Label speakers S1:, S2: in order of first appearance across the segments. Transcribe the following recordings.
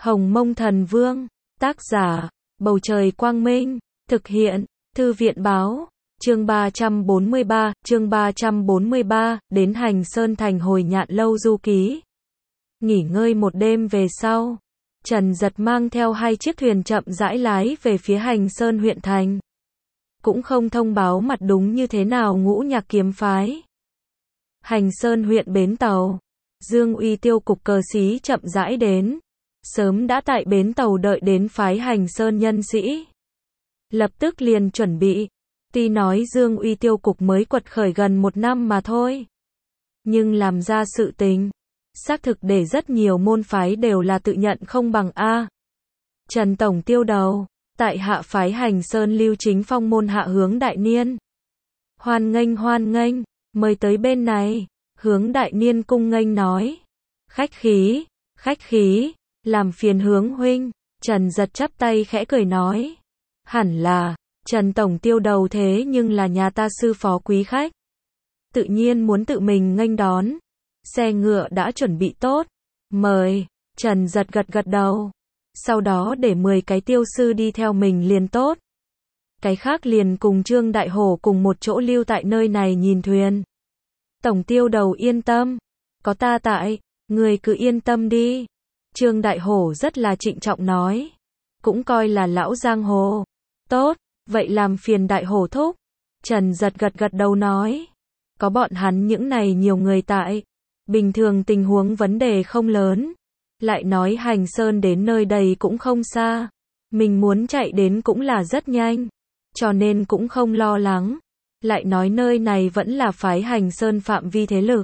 S1: Hồng Mông Thần Vương, tác giả, Bầu Trời Quang Minh, thực hiện, Thư viện Báo, chương 343, đến Hành Sơn Thành hồi Nhạn Lâu du ký. Nghỉ ngơi một đêm về sau, Trần Dật mang theo 2 chiếc thuyền chậm rãi lái về phía Hành Sơn huyện thành. Cũng không thông báo mặt đúng như thế nào Ngũ Nhạc kiếm phái. Hành Sơn huyện bến tàu, Dương Uy tiêu cục cờ xí chậm rãi đến. Sớm đã tại bến tàu đợi đến phái Hành Sơn nhân sĩ. Lập tức liền chuẩn bị. Tuy nói Dương Uy tiêu cục mới quật khởi gần 1 năm mà thôi. Nhưng làm ra sự tình. Xác thực để rất nhiều môn phái đều là tự nhận không bằng A. Trần Tổng tiêu đầu. Tại hạ phái Hành Sơn Lưu Chính Phong môn hạ Hướng Đại Niên. Hoan nghênh, mời tới bên này. Hướng Đại Niên cung nghênh nói. Khách khí. Làm phiền Hướng huynh. Trần Dật chắp tay khẽ cười nói. Hẳn là, Trần Tổng tiêu đầu thế nhưng là nhà ta sư phó quý khách. Tự nhiên muốn tự mình nghênh đón. Xe ngựa đã chuẩn bị tốt. Mời. Trần Dật gật đầu. Sau đó để 10 cái tiêu sư đi theo mình liền tốt. Cái khác liền cùng Trương Đại Hổ cùng một chỗ lưu tại nơi này nhìn thuyền. Tổng tiêu đầu yên tâm. Có ta tại, người cứ yên tâm đi. Trương Đại Hổ rất là trịnh trọng nói. Cũng coi là lão giang hồ. Tốt, vậy làm phiền Đại Hổ thúc. Trần Dật gật đầu nói. Có bọn hắn những này nhiều người tại. Bình thường tình huống vấn đề không lớn. Lại nói Hành Sơn đến nơi đây cũng không xa. Mình muốn chạy đến cũng là rất nhanh. Cho nên cũng không lo lắng. Lại nói nơi này vẫn là phái Hành Sơn phạm vi thế lực.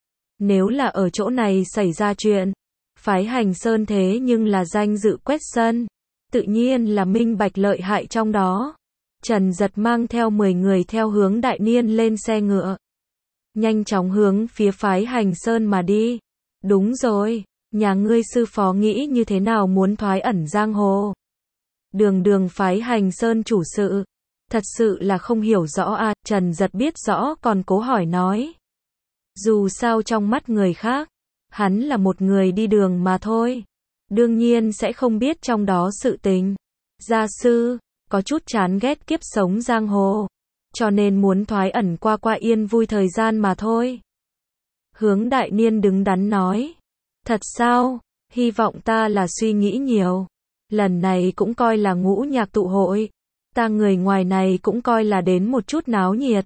S1: Nếu là ở chỗ này xảy ra chuyện. Phái Hành Sơn thế nhưng là danh dự quét sân. Tự nhiên là minh bạch lợi hại trong đó. Trần Dật mang theo 10 người theo Hướng Đại Niên lên xe ngựa. Nhanh chóng hướng phía phái Hành Sơn mà đi. Đúng rồi, nhà ngươi sư phó nghĩ như thế nào muốn thoái ẩn giang hồ. Đường phái Hành Sơn chủ sự. Thật sự là không hiểu rõ à, Trần Dật biết rõ còn cố hỏi nói. Dù sao trong mắt người khác, hắn là một người đi đường mà thôi. Đương nhiên sẽ không biết trong đó sự tình. Gia sư, có chút chán ghét kiếp sống giang hồ. Cho nên muốn thoái ẩn qua yên vui thời gian mà thôi. Hướng Đại Niên đứng đắn nói. Thật sao, hy vọng ta là suy nghĩ nhiều. Lần này cũng coi là Ngũ Nhạc tụ hội. Ta người ngoài này cũng coi là đến một chút náo nhiệt.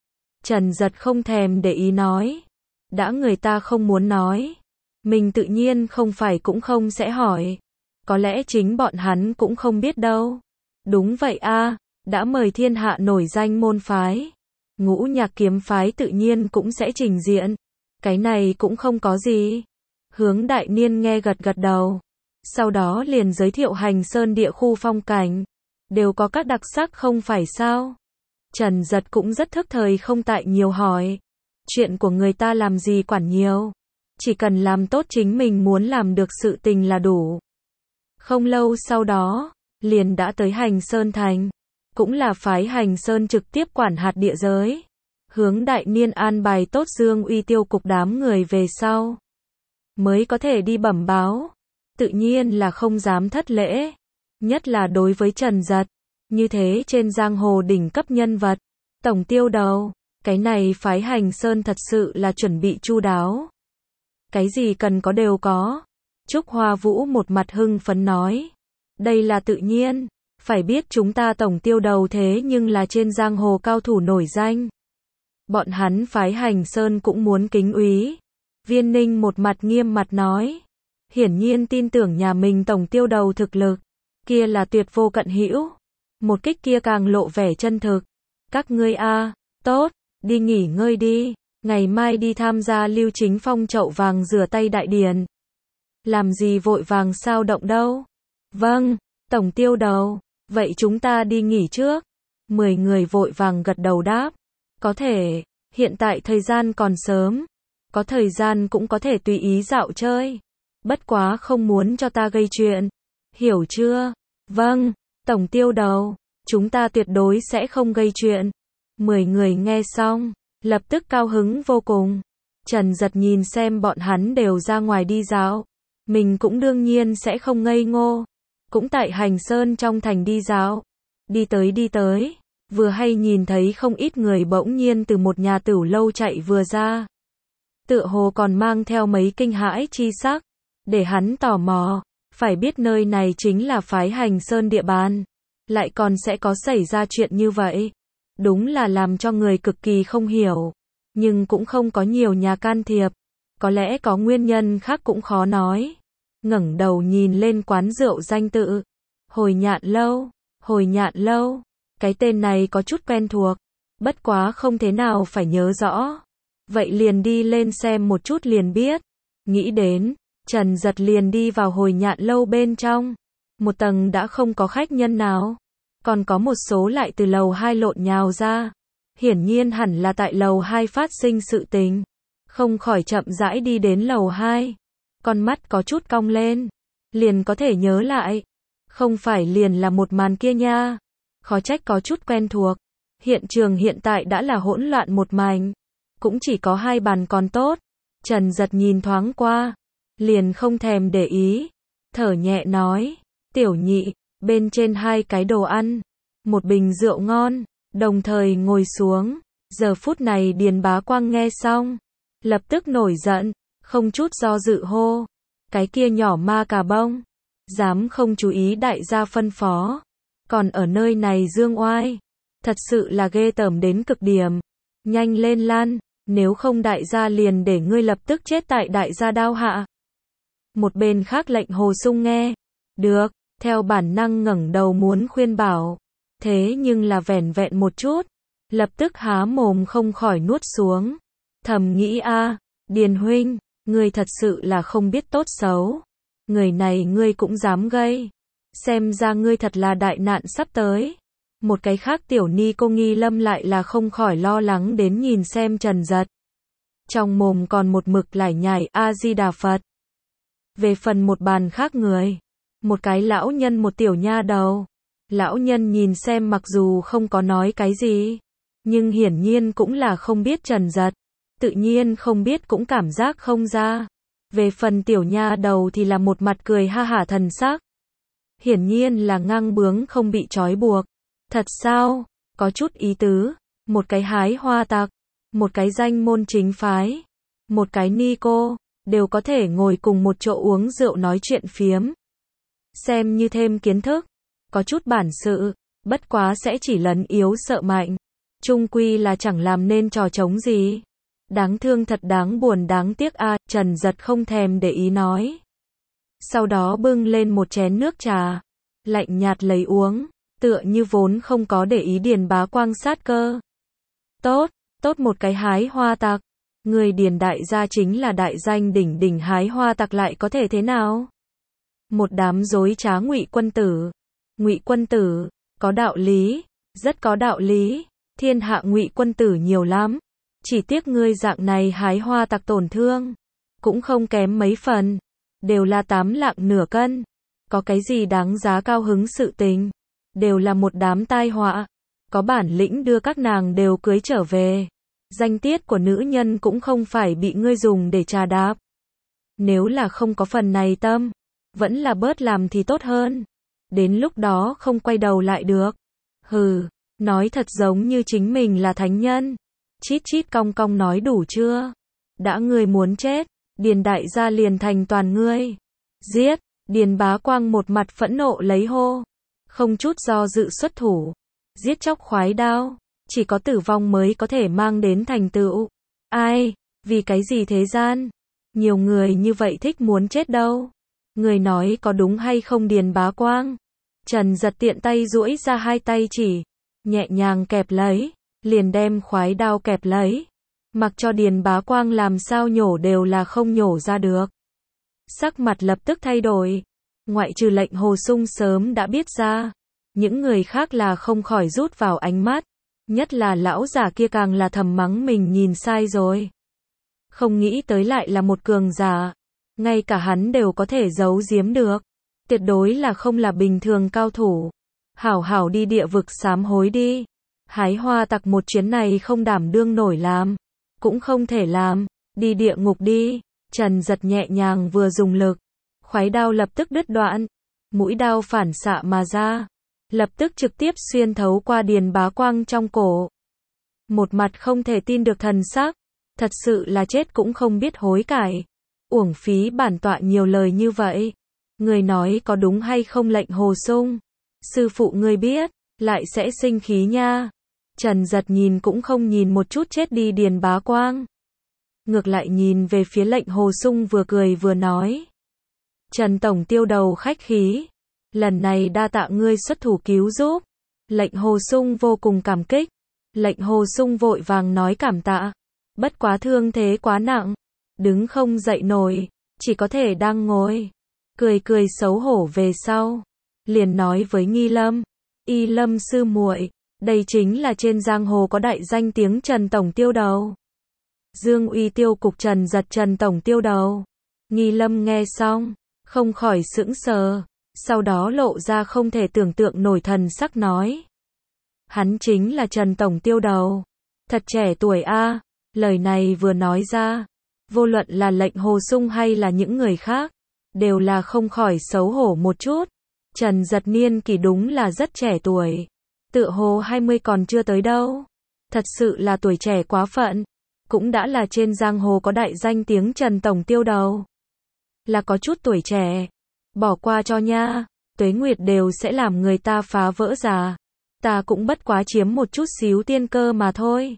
S1: Trần Dật không thèm để ý nói. Đã người ta không muốn nói. Mình tự nhiên không phải cũng không sẽ hỏi. Có lẽ chính bọn hắn cũng không biết đâu. Đúng vậy a, đã mời thiên hạ nổi danh môn phái. Ngũ Nhạc kiếm phái tự nhiên cũng sẽ trình diện. Cái này cũng không có gì. Hướng Đại Niên nghe gật đầu. Sau đó liền giới thiệu Hành Sơn địa khu phong cảnh. Đều có các đặc sắc không phải sao. Trần Dật cũng rất thức thời không tại nhiều hỏi. Chuyện của người ta làm gì quản nhiều. Chỉ cần làm tốt chính mình muốn làm được sự tình là đủ. Không lâu sau đó, liền đã tới Hành Sơn thành. Cũng là phái Hành Sơn trực tiếp quản hạt địa giới. Hướng Đại Niên an bài tốt Dương Uy tiêu cục đám người về sau. Mới có thể đi bẩm báo. Tự nhiên là không dám thất lễ. Nhất là đối với Trần Dật. Như thế trên giang hồ đỉnh cấp nhân vật. Tổng tiêu đầu. Cái này phái Hành Sơn thật sự là chuẩn bị chu đáo. Cái gì cần có đều có. Trúc Hoa Vũ một mặt hưng phấn nói. Đây là tự nhiên. Phải biết chúng ta tổng tiêu đầu thế nhưng là trên giang hồ cao thủ nổi danh. Bọn hắn phái Hành Sơn cũng muốn kính úy. Viên Ninh một mặt nghiêm mặt nói. Hiển nhiên tin tưởng nhà mình tổng tiêu đầu thực lực. Kia là tuyệt vô cận hữu. Một kích kia càng lộ vẻ chân thực. Các ngươi a, tốt, đi nghỉ ngơi đi. Ngày mai đi tham gia Lưu Chính Phong chậu vàng rửa tay đại điển. Làm gì vội vàng sao động đâu. Vâng, tổng tiêu đầu. Vậy chúng ta đi nghỉ trước. 10 người vội vàng gật đầu đáp. Có thể, hiện tại thời gian còn sớm. Có thời gian cũng có thể tùy ý dạo chơi. Bất quá không muốn cho ta gây chuyện. Hiểu chưa? Vâng, tổng tiêu đầu. Chúng ta tuyệt đối sẽ không gây chuyện. 10 người nghe xong, lập tức cao hứng vô cùng. Trần Dật nhìn xem bọn hắn đều ra ngoài đi dạo. Mình cũng đương nhiên sẽ không ngây ngô. Cũng tại Hành Sơn trong thành đi dạo. Đi tới. Vừa hay nhìn thấy không ít người bỗng nhiên từ một nhà tửu lâu chạy vừa ra. Tựa hồ còn mang theo mấy kinh hãi chi sắc. Để hắn tò mò. Phải biết nơi này chính là phái Hành Sơn địa bàn. Lại còn sẽ có xảy ra chuyện như vậy. Đúng là làm cho người cực kỳ không hiểu. Nhưng cũng không có nhiều nhà can thiệp. Có lẽ có nguyên nhân khác cũng khó nói. Ngẩng đầu nhìn lên quán rượu danh tự. Hồi Nhạn Lâu. Cái tên này có chút quen thuộc. Bất quá không thế nào phải nhớ rõ. Vậy liền đi lên xem một chút liền biết. Nghĩ đến, Trần Giật liền đi vào Hồi Nhạn Lâu bên trong. Một tầng đã không có khách nhân nào. Còn có một số lại từ lầu 2 lộn nhào ra. Hiển nhiên hẳn là tại lầu 2 phát sinh sự tình. Không khỏi chậm rãi đi đến lầu 2. Con mắt có chút cong lên. Liền có thể nhớ lại. Không phải liền là một màn kia nha. Khó trách có chút quen thuộc. Hiện trường hiện tại đã là hỗn loạn một mảnh. Cũng chỉ có 2 bàn còn tốt. Trần Giật nhìn thoáng qua. Liền không thèm để ý. Thở nhẹ nói. Tiểu nhị, bên trên 2 cái đồ ăn. Một bình rượu ngon. Đồng thời ngồi xuống. Giờ phút này Điền Bá Quang nghe xong. Lập tức nổi giận. Không chút do dự hô. Cái kia nhỏ ma cà bông. Dám không chú ý đại gia phân phó. Còn ở nơi này dương oai. Thật sự là ghê tởm đến cực điểm. Nhanh lên lan. Nếu không đại gia liền để ngươi lập tức chết tại đại gia đao hạ. Một bên khác lệnh Hồ Sung nghe. Được. Theo bản năng ngẩng đầu muốn khuyên bảo. Thế nhưng là vẻn vẹn một chút. Lập tức há mồm không khỏi nuốt xuống. Thầm nghĩ Điền huynh, ngươi thật sự là không biết tốt xấu. Người này ngươi cũng dám gây. Xem ra ngươi thật là đại nạn sắp tới. Một cái khác tiểu ni cô Nghi Lâm lại là không khỏi lo lắng đến nhìn xem Trần Giật. Trong mồm còn một mực lải nhải A-di-đà Phật. Về phần một bàn khác người. Một cái lão nhân một tiểu nha đầu. Lão nhân nhìn xem mặc dù không có nói cái gì. Nhưng hiển nhiên cũng là không biết Trần Giật. Tự nhiên không biết cũng cảm giác không ra. Về phần tiểu nha đầu thì là một mặt cười ha hả thần sắc. Hiển nhiên là ngang bướng không bị trói buộc. Thật sao? Có chút ý tứ. Một cái hái hoa tặc. Một cái danh môn chính phái. Một cái ni cô. Đều có thể ngồi cùng một chỗ uống rượu nói chuyện phiếm. Xem như thêm kiến thức. Có chút bản sự. Bất quá sẽ chỉ lấn yếu sợ mạnh. Chung quy là chẳng làm nên trò trống gì. Đáng thương thật đáng buồn đáng tiếc Trần Giật không thèm để ý nói. Sau đó bưng lên một chén nước trà. Lạnh nhạt lấy uống. Tựa như vốn không có để ý Điền Bá Quang sát cơ. Tốt một cái hái hoa tặc. Người Điền đại gia chính là đại danh đỉnh đỉnh hái hoa tặc lại có thể thế nào? Một đám dối trá Ngụy quân tử. Ngụy quân tử, có đạo lý, rất có đạo lý. Thiên hạ Ngụy quân tử nhiều lắm. Chỉ tiếc ngươi dạng này hái hoa tặc tổn thương. Cũng không kém mấy phần. Đều là 8 lạng nửa cân. Có cái gì đáng giá cao hứng sự tình. Đều là một đám tai họa. Có bản lĩnh đưa các nàng đều cưới trở về. Danh tiết của nữ nhân cũng không phải bị ngươi dùng để trà đạp. Nếu là không có phần này tâm. Vẫn là bớt làm thì tốt hơn. Đến lúc đó không quay đầu lại được. Hừ, nói thật giống như chính mình là thánh nhân. Chít chít cong cong nói đủ chưa? Đã ngươi muốn chết, Điền đại gia liền thành toàn ngươi. Giết, Điền Bá Quang một mặt phẫn nộ lấy hô. Không chút do dự xuất thủ. Giết chóc khoái đao. Chỉ có tử vong mới có thể mang đến thành tựu. Ai, vì cái gì thế gian? Nhiều người như vậy thích muốn chết đâu. Người nói có đúng hay không Điền Bá Quang? Trần Giật tiện tay duỗi ra 2 tay chỉ. Nhẹ nhàng kẹp lấy. Liền đem khoái đao kẹp lấy. Mặc cho Điền Bá Quang làm sao nhổ đều là không nhổ ra được. Sắc mặt lập tức thay đổi. Ngoại trừ lệnh Hồ Sung sớm đã biết ra. Những người khác là không khỏi rút vào ánh mắt. Nhất là lão giả kia càng là thầm mắng mình nhìn sai rồi. Không nghĩ tới lại là một cường giả. Ngay cả hắn đều có thể giấu giếm được. Tuyệt đối là không là bình thường cao thủ. Hảo hảo đi địa vực sám hối đi. Hái hoa tặc một chuyến này không đảm đương nổi làm. Cũng không thể làm. Đi địa ngục đi. Trần Giật nhẹ nhàng vừa dùng lực. khoái đao lập tức đứt đoạn, mũi đao phản xạ mà ra, lập tức trực tiếp xuyên thấu qua Điền Bá Quang trong cổ. Một mặt không thể tin được thần sắc, thật sự là chết cũng không biết hối cải. Uổng phí bản tọa nhiều lời như vậy. Người nói có đúng hay không Lệnh Hồ Sung? Sư phụ ngươi biết, lại sẽ sinh khí nha. Trần Giật nhìn cũng không nhìn một chút chết đi Điền Bá Quang. Ngược lại nhìn về phía Lệnh Hồ Sung vừa cười vừa nói. Trần Tổng Tiêu đầu khách khí. Lần này đa tạ ngươi xuất thủ cứu giúp. Lệnh Hồ Sung vô cùng cảm kích. Lệnh Hồ Sung vội vàng nói cảm tạ. Bất quá thương thế quá nặng. Đứng không dậy nổi. Chỉ có thể đang ngồi. Cười cười xấu hổ về sau. Liền nói với Nghi Lâm. Y Lâm sư muội, đây chính là trên giang hồ có đại danh tiếng Trần Tổng Tiêu đầu. Dương Uy Tiêu cục Trần Giật Trần Tổng Tiêu đầu. Nghi Lâm nghe xong, không khỏi sững sờ. Sau đó lộ ra không thể tưởng tượng nổi thần sắc nói. Hắn chính là Trần Tổng Tiêu đầu. Thật trẻ tuổi a. Lời này vừa nói ra, vô luận là Lệnh Hồ Sung hay là những người khác, đều là không khỏi xấu hổ một chút. Trần Giật niên kỷ đúng là rất trẻ tuổi. Tựa hồ 20 còn chưa tới đâu. Thật sự là tuổi trẻ quá phận. Cũng đã là trên giang hồ có đại danh tiếng Trần Tổng Tiêu đầu. Là có chút tuổi trẻ. Bỏ qua cho nha. Tuế nguyệt đều sẽ làm người ta phá vỡ già. Ta cũng bất quá chiếm một chút xíu tiên cơ mà thôi.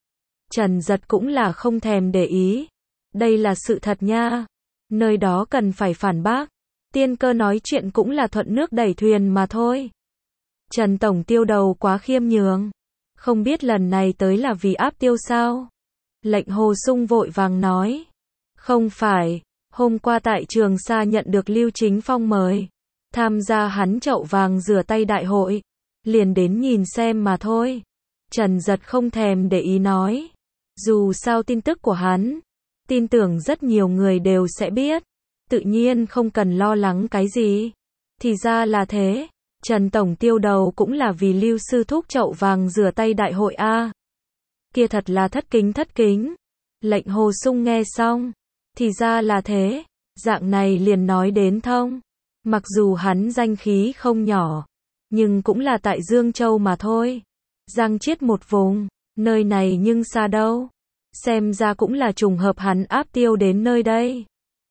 S1: Trần Giật cũng là không thèm để ý. Đây là sự thật nha. Nơi đó cần phải phản bác. Tiên cơ nói chuyện cũng là thuận nước đẩy thuyền mà thôi. Trần Tổng Tiêu đầu quá khiêm nhường. Không biết lần này tới là vì áp tiêu sao? Lệnh Hồ Sung vội vàng nói. Không phải, hôm qua tại Trường Sa nhận được Lưu Chính Phong mời. Tham gia hắn chậu vàng rửa tay đại hội. Liền đến nhìn xem mà thôi. Trần Giật không thèm để ý nói. Dù sao tin tức của hắn, tin tưởng rất nhiều người đều sẽ biết. Tự nhiên không cần lo lắng cái gì. Thì ra là thế. Trần Tổng Tiêu đầu cũng là vì Lưu sư thúc chậu vàng rửa tay đại hội a. Kia thật là thất kính. Lệnh Hồ Sung nghe xong. Thì ra là thế. Dạng này liền nói đến thông. Mặc dù hắn danh khí không nhỏ, nhưng cũng là tại Dương Châu mà thôi. Giang Chiết một vùng. Nơi này nhưng xa đâu. Xem ra cũng là trùng hợp hắn áp tiêu đến nơi đây.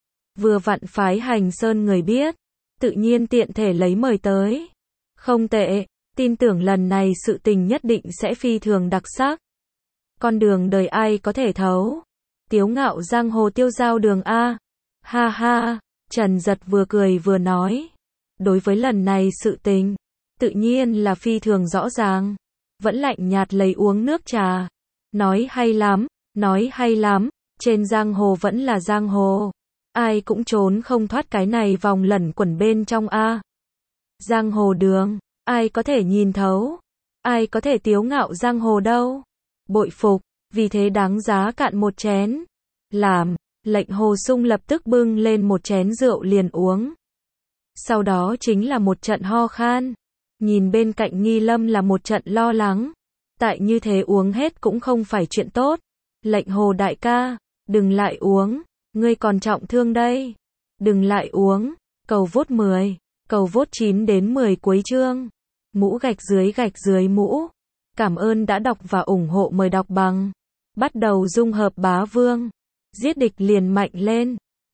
S1: Vừa vặn phái Hành Sơn người biết. Tự nhiên tiện thể lấy mời tới. Không tệ, tin tưởng lần này sự tình nhất định sẽ phi thường đặc sắc. Con đường đời ai có thể thấu. Tiếu ngạo giang hồ tiêu giao đường A. Ha ha, Trần Giật vừa cười vừa nói. Đối với lần này sự tình, tự nhiên là phi thường rõ ràng. Vẫn lạnh nhạt lấy uống nước trà. Nói hay lắm, trên giang hồ vẫn là giang hồ. Ai cũng trốn không thoát cái này vòng lẩn quẩn bên trong A. Giang hồ đường, ai có thể nhìn thấu, ai có thể tiếu ngạo giang hồ đâu. Bội phục, vì thế đáng giá cạn một chén. Làm, Lệnh Hồ Sung lập tức bưng lên một chén rượu liền uống. Sau đó chính là một trận ho khan. Nhìn bên cạnh Nghi Lâm là một trận lo lắng. Tại như thế uống hết cũng không phải chuyện tốt. Lệnh Hồ đại ca, đừng lại uống, ngươi còn trọng thương đây. Đừng lại uống, cầu vốt 10, cầu vốt 9 đến 10 cuối chương. Mũ gạch dưới mũ. Cảm ơn đã đọc và ủng hộ, mời đọc bằng. Bắt đầu dung hợp bá vương. Giết địch liền mạnh lên.